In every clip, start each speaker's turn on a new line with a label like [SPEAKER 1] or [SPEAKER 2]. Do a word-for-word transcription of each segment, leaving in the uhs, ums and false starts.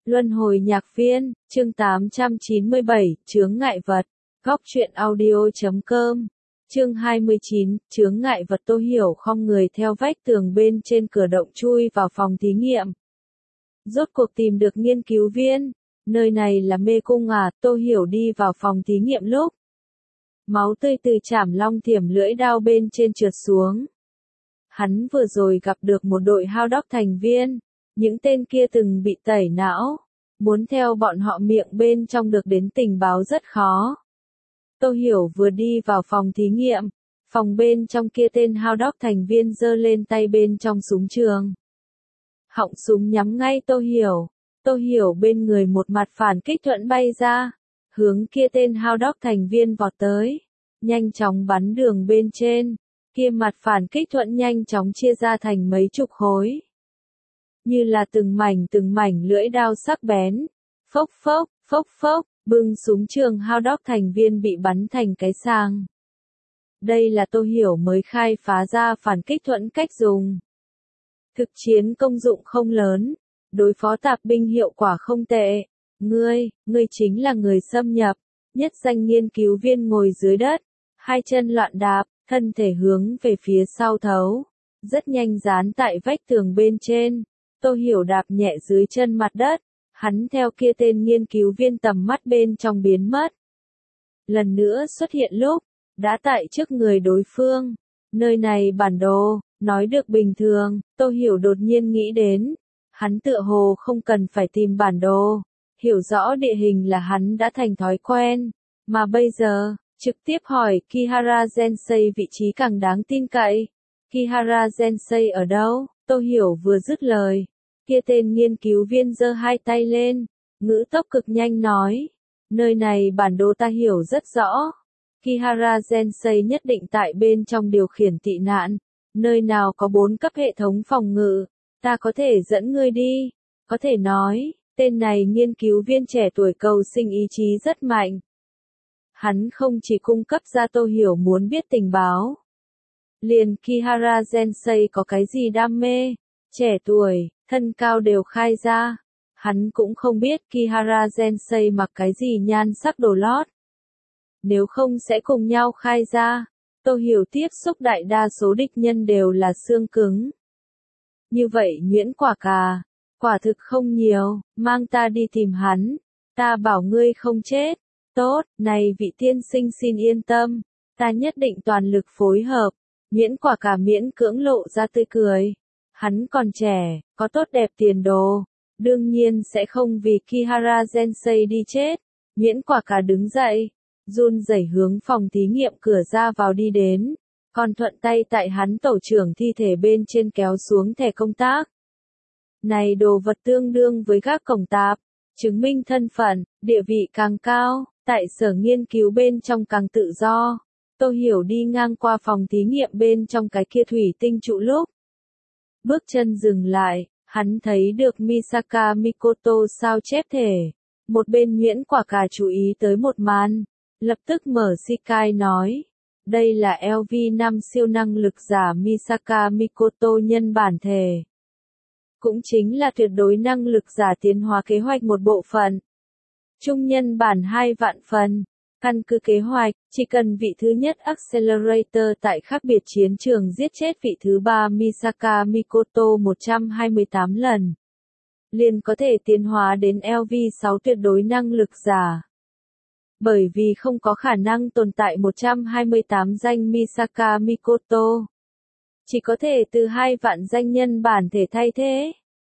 [SPEAKER 1] Luân hồi nhạc viên, chương tám trăm chín mươi bảy, chướng ngại vật. Góc truyện audio chấm com. Chương hai mươi chín, chướng ngại vật. Tô Hiểu khom người theo vách tường bên trên cửa động chui vào phòng thí nghiệm. Rốt cuộc tìm được nghiên cứu viên. Nơi này là mê cung à? Tô Hiểu đi vào phòng thí nghiệm lúc máu tươi từ chảm long thiểm lưỡi đao bên trên trượt xuống. Hắn vừa rồi gặp được một đội hao đốc thành viên. Những tên kia từng bị tẩy não. Muốn theo bọn họ miệng bên trong được đến tình báo rất khó. Tô Hiểu vừa đi vào phòng thí nghiệm. Phòng bên trong kia tên hao đốc thành viên giơ lên tay bên trong súng trường. Họng súng nhắm ngay Tô Hiểu. Tô Hiểu bên người một mặt phản kích thuẫn bay ra. Hướng kia tên hao đốc thành viên vọt tới. Nhanh chóng bắn đường bên trên. Kia mặt phản kích thuẫn nhanh chóng chia ra thành mấy chục khối. Như là từng mảnh từng mảnh lưỡi đao sắc bén. Phốc phốc, phốc phốc, bưng súng trường hao đốc thành viên bị bắn thành cái sàng. Đây là Tô Hiểu mới khai phá ra phản kích thuẫn cách dùng. Thực chiến công dụng không lớn. Đối phó tạp binh hiệu quả không tệ. Ngươi, ngươi chính là người xâm nhập. Nhất danh nghiên cứu viên ngồi dưới đất. Hai chân loạn đạp, thân thể hướng về phía sau thấu. Rất nhanh dán tại vách tường bên trên. Tô Hiểu đạp nhẹ dưới chân mặt đất. Hắn theo kia tên nghiên cứu viên tầm mắt bên trong biến mất. Lần nữa xuất hiện lúc, đã tại trước người đối phương. Nơi này bản đồ, nói được bình thường, Tô Hiểu đột nhiên nghĩ đến. Hắn tựa hồ không cần phải tìm bản đồ. Hiểu rõ địa hình là hắn đã thành thói quen. Mà bây giờ, trực tiếp hỏi Kihara Sensei vị trí càng đáng tin cậy. Kihara Sensei ở đâu? Tô Hiểu vừa dứt lời. Kia tên nghiên cứu viên giơ hai tay lên. Ngữ tốc cực nhanh nói. Nơi này bản đồ ta hiểu rất rõ. Kihara Sensei nhất định tại bên trong điều khiển tị nạn. Nơi nào có bốn cấp hệ thống phòng ngự. Ta có thể dẫn ngươi đi. Có thể nói, tên này nghiên cứu viên trẻ tuổi cầu sinh ý chí rất mạnh. Hắn không chỉ cung cấp ra Tô Hiểu muốn biết tình báo. Liền Kihara Sensei có cái gì đam mê, trẻ tuổi, thân cao đều khai ra. Hắn cũng không biết Kihara Sensei mặc cái gì nhan sắc đồ lót. Nếu không sẽ cùng nhau khai ra. Tô Hiểu tiếp xúc đại đa số địch nhân đều là xương cứng. Như vậy nhuyễn quả cà, quả thực không nhiều, mang ta đi tìm hắn. Ta bảo ngươi không chết. Tốt, này vị tiên sinh xin yên tâm. Ta nhất định toàn lực phối hợp. Nhuyễn quả cà miễn cưỡng lộ ra tươi cười. Hắn còn trẻ, có tốt đẹp tiền đồ. Đương nhiên sẽ không vì Kihara Sensei đi chết. Nhuyễn quả cà đứng dậy. Run rẩy hướng phòng thí nghiệm cửa ra vào đi đến. Còn thuận tay tại hắn tổ trưởng thi thể bên trên kéo xuống thẻ công tác. Này đồ vật tương đương với gác cổng tạp. Chứng minh thân phận, địa vị càng cao. Tại sở nghiên cứu bên trong càng tự do. Tô Hiểu đi ngang qua phòng thí nghiệm bên trong cái kia thủy tinh trụ lúc. Bước chân dừng lại, hắn thấy được Misaka Mikoto sao chép thể. Một bên nhuyễn quả cà chú ý tới một màn. Lập tức mở Shikai nói. Đây là L V năm siêu năng lực giả Misaka Mikoto nhân bản thể. Cũng chính là tuyệt đối năng lực giả tiến hóa kế hoạch một bộ phận. Trung nhân bản hai vạn phần. Căn cứ kế hoạch, chỉ cần vị thứ nhất Accelerator tại khác biệt chiến trường giết chết vị thứ ba Misaka Mikoto một trăm hai mươi tám lần. Liền có thể tiến hóa đến L V sáu tuyệt đối năng lực giả. Bởi vì không có khả năng tồn tại một trăm hai mươi tám danh Misaka Mikoto. Chỉ có thể từ hai vạn danh nhân bản thể thay thế.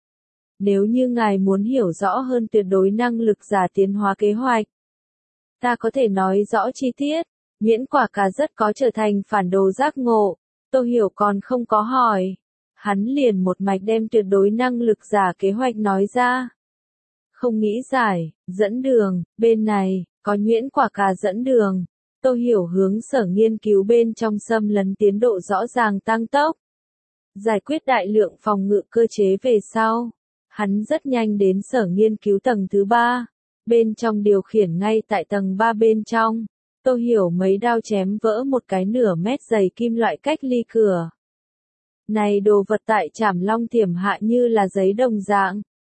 [SPEAKER 1] Nếu như ngài muốn hiểu rõ hơn tuyệt đối năng lực giả tiến hóa kế hoạch. Ta có thể nói rõ chi tiết. Nhuyễn quả cà rất có trở thành phản đồ giác ngộ. Tô Hiểu còn không có hỏi. Hắn liền một mạch đem tuyệt đối năng lực giả kế hoạch nói ra. Không nghĩ giải, dẫn đường, bên này, có nhuyễn quả cà dẫn đường. Tô Hiểu hướng sở nghiên cứu bên trong xâm lấn tiến độ rõ ràng tăng tốc. Giải quyết đại lượng phòng ngự cơ chế về sau. Hắn rất nhanh đến sở nghiên cứu tầng thứ ba. Bên trong điều khiển ngay tại tầng ba bên trong. Tô Hiểu mấy đao chém vỡ một cái nửa mét dày kim loại cách ly cửa. Này đồ vật tại Trảm Long Thiểm hạ như là giấy đồng dạng.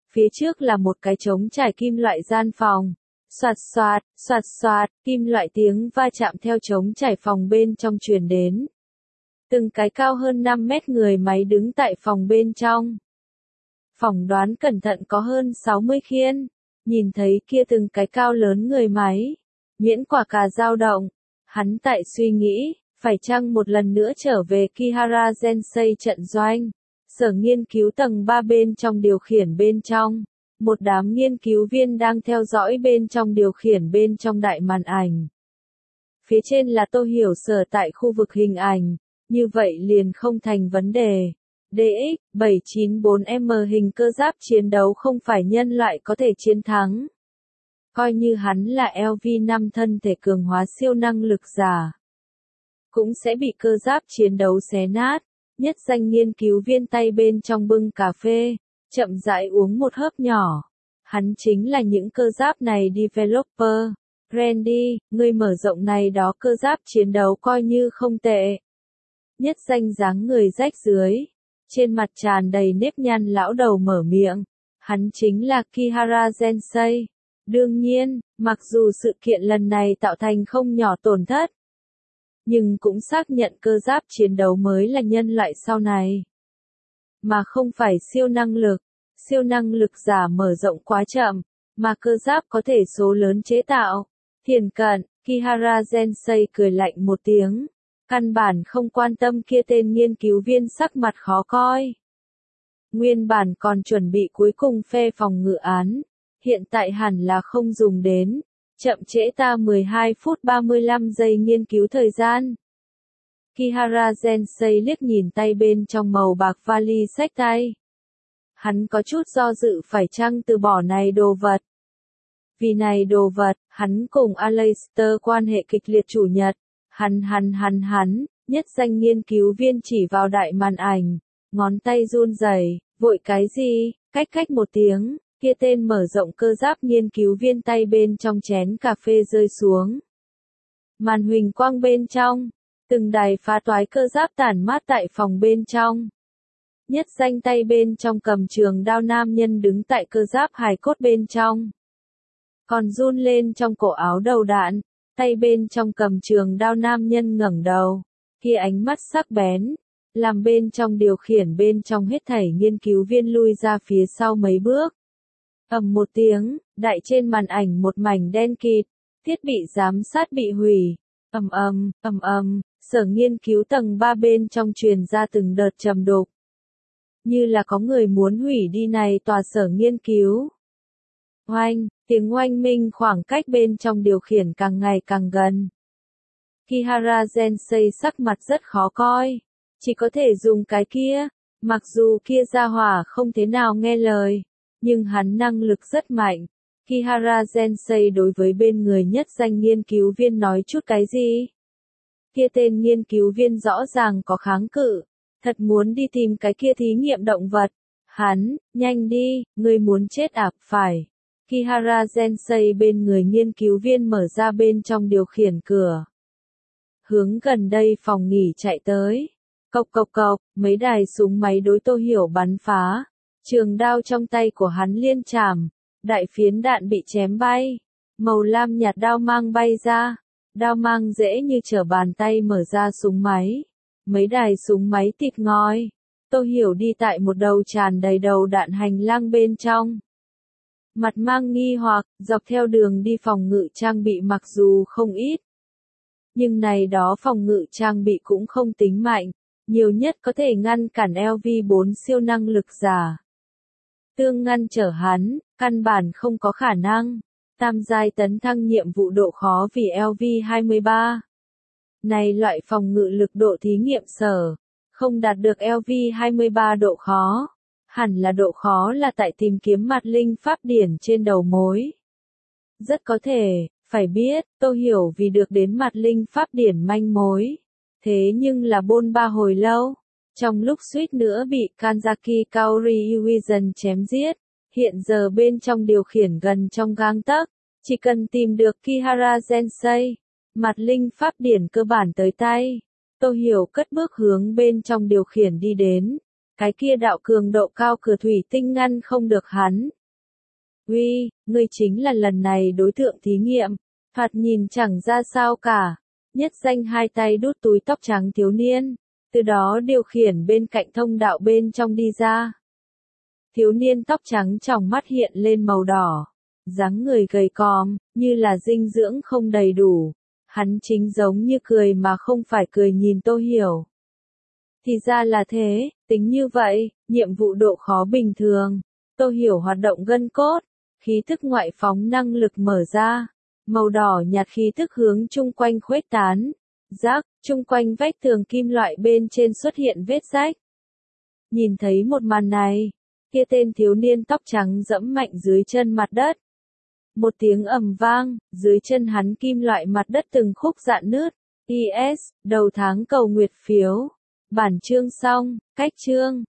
[SPEAKER 1] Phía trước là một cái trống trải kim loại gian phòng. Soạt soạt, soạt soạt, kim loại tiếng va chạm theo trống trải phòng bên trong truyền đến. Từng cái cao hơn năm mét người máy đứng tại phòng bên trong. Phỏng đoán cẩn thận có hơn sáu mươi khiên. Nhìn thấy kia từng cái cao lớn người máy. Miễn quả cà dao động. Hắn tại suy nghĩ, phải chăng một lần nữa trở về Kihara Gensei trận doanh. Sở nghiên cứu tầng ba bên trong điều khiển bên trong. Một đám nghiên cứu viên đang theo dõi bên trong điều khiển bên trong đại màn ảnh. Phía trên là Tô Hiểu Sở tại khu vực hình ảnh. Như vậy liền không thành vấn đề. đê ích bảy chín bốn M hình cơ giáp chiến đấu không phải nhân loại có thể chiến thắng. Coi như hắn là L V năm thân thể cường hóa siêu năng lực giả. Cũng sẽ bị cơ giáp chiến đấu xé nát. Nhất danh nghiên cứu viên tay bên trong bưng cà phê, chậm rãi uống một hớp nhỏ. Hắn chính là những cơ giáp này developer. Randy, người mở rộng này đó cơ giáp chiến đấu coi như không tệ. Nhất danh dáng người rách dưới. Trên mặt tràn đầy nếp nhăn lão đầu mở miệng. Hắn chính là Kihara Gensei. Đương nhiên, mặc dù sự kiện lần này tạo thành không nhỏ tổn thất. Nhưng cũng xác nhận cơ giáp chiến đấu mới là nhân loại sau này. Mà không phải siêu năng lực. Siêu năng lực giả mở rộng quá chậm. Mà cơ giáp có thể số lớn chế tạo. Thiền cận, Kihara Gensei cười lạnh một tiếng. Căn bản không quan tâm kia tên nghiên cứu viên sắc mặt khó coi. Nguyên bản còn chuẩn bị cuối cùng phê phòng ngự án. Hiện tại hẳn là không dùng đến. Chậm trễ ta mười hai phút ba mươi lăm giây nghiên cứu thời gian. Kihara Gensei liếc nhìn tay bên trong màu bạc vali xách tay. Hắn có chút do dự phải chăng từ bỏ này đồ vật. Vì này đồ vật, hắn cùng Aleister quan hệ kịch liệt chủ nhật. Hắn hắn hắn hắn, nhất danh nghiên cứu viên chỉ vào đại màn ảnh. Ngón tay run rẩy, vội cái gì, cách cách một tiếng. Kia tên mở rộng cơ giáp nghiên cứu viên tay bên trong chén cà phê rơi xuống. Màn huỳnh quang bên trong, từng đài phá toái cơ giáp tản mát tại phòng bên trong. Nhất danh tay bên trong cầm trường đao nam nhân đứng tại cơ giáp hài cốt bên trong. Còn run lên trong cổ áo đầu đạn, tay bên trong cầm trường đao nam nhân ngẩng đầu. Kia ánh mắt sắc bén, làm bên trong điều khiển bên trong hết thảy nghiên cứu viên lui ra phía sau mấy bước. Ầm một tiếng, đại trên màn ảnh một mảnh đen kịt, thiết bị giám sát bị hủy. Ầm ầm, ầm ầm, sở nghiên cứu tầng ba bên trong truyền ra từng đợt trầm đục. Như là có người muốn hủy đi này tòa sở nghiên cứu. Oanh, tiếng oanh minh khoảng cách bên trong điều khiển càng ngày càng gần. Kihara Gensei sắc mặt rất khó coi. Chỉ có thể dùng cái kia, mặc dù kia gia hỏa không thế nào nghe lời. Nhưng hắn năng lực rất mạnh. Kihara Gensei đối với bên người nhất danh nghiên cứu viên nói chút cái gì? Kia tên nghiên cứu viên rõ ràng có kháng cự. Thật muốn đi tìm cái kia thí nghiệm động vật. Hắn, nhanh đi, ngươi muốn chết ạp phải. Kihara Gensei bên người nghiên cứu viên mở ra bên trong điều khiển cửa. Hướng gần đây phòng nghỉ chạy tới. Cộc cộc cộc, mấy đài súng máy đối Tô Hiểu bắn phá. Trường đao trong tay của hắn liên chạm, đại phiến đạn bị chém bay, màu lam nhạt đao mang bay ra, đao mang dễ như trở bàn tay mở ra súng máy, mấy đài súng máy tịt ngòi. Tô Hiểu đi tại một đầu tràn đầy đầu đạn hành lang bên trong. Mặt mang nghi hoặc, dọc theo đường đi phòng ngự trang bị mặc dù không ít. Nhưng này đó phòng ngự trang bị cũng không tính mạnh, nhiều nhất có thể ngăn cản L V bốn siêu năng lực giả. Tương ngăn trở hắn, căn bản không có khả năng. Tam giai tấn thăng nhiệm vụ độ khó vì L V hai mươi ba. Này loại phòng ngự lực độ thí nghiệm sở, không đạt được L V hai mươi ba độ khó. Hẳn là độ khó là tại tìm kiếm mặt linh pháp điển trên đầu mối. Rất có thể, phải biết, Tô Hiểu vì được đến mặt linh pháp điển manh mối. Thế nhưng là bôn ba hồi lâu. Trong lúc suýt nữa bị Kanzaki Kaori Uizan chém giết, hiện giờ bên trong điều khiển gần trong gang tấc, chỉ cần tìm được Kihara Gensei, mặt linh pháp điển cơ bản tới tay. Tô Hiểu cất bước hướng bên trong điều khiển đi đến, cái kia đạo cường độ cao cửa thủy tinh ngăn không được hắn, Uy, ngươi chính là lần này đối tượng thí nghiệm. Thoạt nhìn chẳng ra sao cả. Nhất danh hai tay đút túi tóc trắng thiếu niên. Từ đó điều khiển bên cạnh thông đạo bên trong đi ra. Thiếu niên tóc trắng trong mắt hiện lên màu đỏ. Dáng người gầy còm, như là dinh dưỡng không đầy đủ. Hắn chính giống như cười mà không phải cười nhìn Tô Hiểu. Thì ra là thế, tính như vậy, nhiệm vụ độ khó bình thường. Tô Hiểu hoạt động gân cốt, khí thức ngoại phóng năng lực mở ra. Màu đỏ nhạt khí thức hướng chung quanh khuếch tán. Rác, chung quanh vách tường kim loại bên trên xuất hiện vết rách. Nhìn thấy một màn này, kia tên thiếu niên tóc trắng dẫm mạnh dưới chân mặt đất. Một tiếng ầm vang, dưới chân hắn kim loại mặt đất từng khúc rạn nứt. i ét, đầu tháng cầu nguyệt phiếu. Bản chương xong, cách chương.